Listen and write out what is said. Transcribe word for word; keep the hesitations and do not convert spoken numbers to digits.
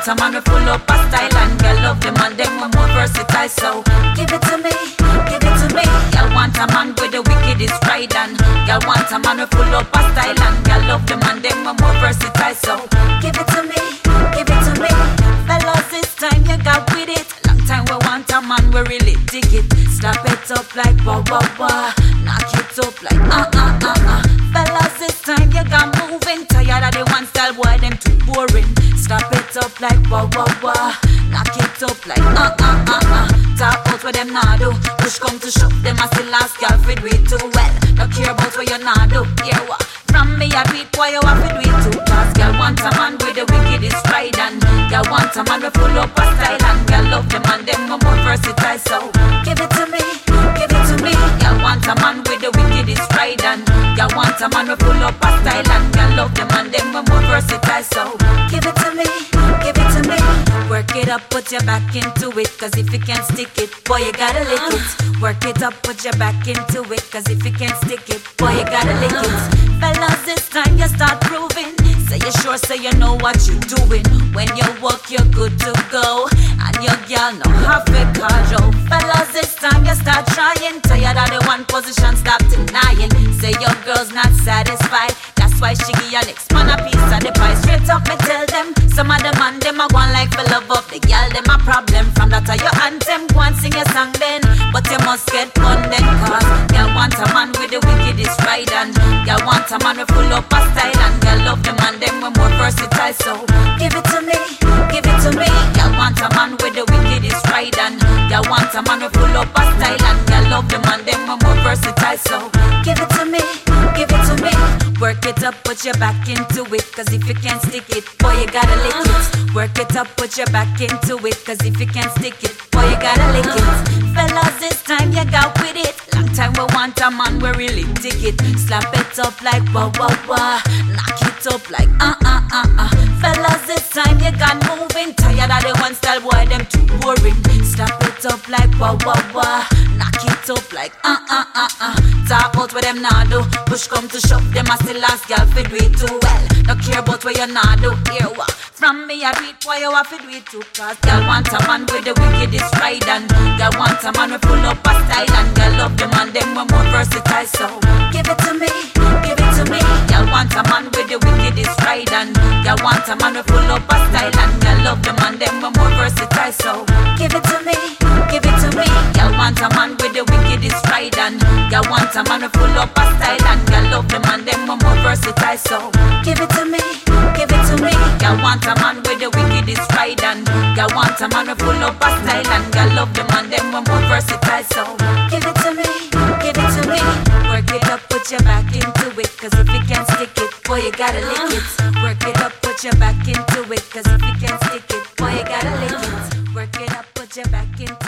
want a man with full up a style, and girl love them and them are more versatile. So give it to me, give it to me. Girl want a man with the wickedest pride, and girl want a man with full up a style, and girl love them and them are more versatile. So give it to me, give it to me. Fellas, this time you got with it. Long time we want a man, we really dig it. Slap it up like wah wah wah, knock it up like uh uh uh uh. Fellas, this time you got moving. Tired of the one style boy, them too boring. Slap it up like wah wah wah, knock it up like uh uh uh uh. Talk about what them not do. Push come to shove, them a still ask y'all fi do it too well. Don't care about what you not do. Hear what? From me I beat why you have to do it too. Cause girl want a man with the wickedest pride, and girl want a man with full up a style, and girl love them and them are more versatile. So give it to me, give it to me. Girl want a man with the wickedest pride, and girl want a man with full up a style, and girl love them and them are more versatile. So give it to me, give it to me. Work it up, put your back into it, cause if you can't stick it, boy you gotta lick it. Work it up, put your back into it, cause if you can't stick it, boy you gotta lick it. Fellas, this time you start proving. Say you sure, say you know what you're doing. When you walk, you're good to go, and your girl know how to casual. Fellas, this time you start trying. Tired of the one position, stop denying. Say your girl's not satisfied, that's why she give your next man a piece of the pie. Straight up, me tell them, some of the man them a want like for love up. The girl them a problem, from that of your anthem. Go and sing your song then, but you must get fun then. Cause girl want a man with the wickedest pride, and girl want a man with full up a style, and girl love them and them were more versatile. So give it to me, give it to me. Girl want a man with the wickedest pride, and girl want a man with full up a style, and girl love them and them were more versatile. So give it to me, give it to me. Work it up, put your back into it, cause if you can't stick it, boy you gotta lick it. Work it up, put your back into it, cause if you can't stick it, boy you gotta lick it. Fellas, this time you got with it. Long time we want a man, we really dig it. Slap it up like wah wah wah, knock it up like uh uh uh uh. Fellas, this time you got moving. Tired of the one style boy, them too boring. Slap it up like wah wah wah, knock it up like uh uh uh uh. Talk about what them not do. Push come to shove, them a still ask y'all fi do it too well. Don't care about what you not do. Hear what? From me I beat why you have to do it too. Cause girl want a man with the wickedest pride, and girl want a man with full up a style, and girl love them and them were more versatile. So give it to me, give it to me. Girl want a man with the wickedest pride, and girl want a man with full up a style, and girl love them and them were more versatile. So give it to me, give it to me. Girl want a man with the wickedest pride, and girl want a man with full up a style, and girl love them and them were more versatile. So give it to me, give it to me. Girl want a man with the wickedest pride, and girl want a man with full up a style, and girl love them and them were more versatile. So give it to me, give it to me. Work it up, put your back into it, cause if you can't stick it, boy you gotta lick it. Work it up, put your back into it, cause if you can't stick it, boy you gotta lick it. Work it up, put your back into it.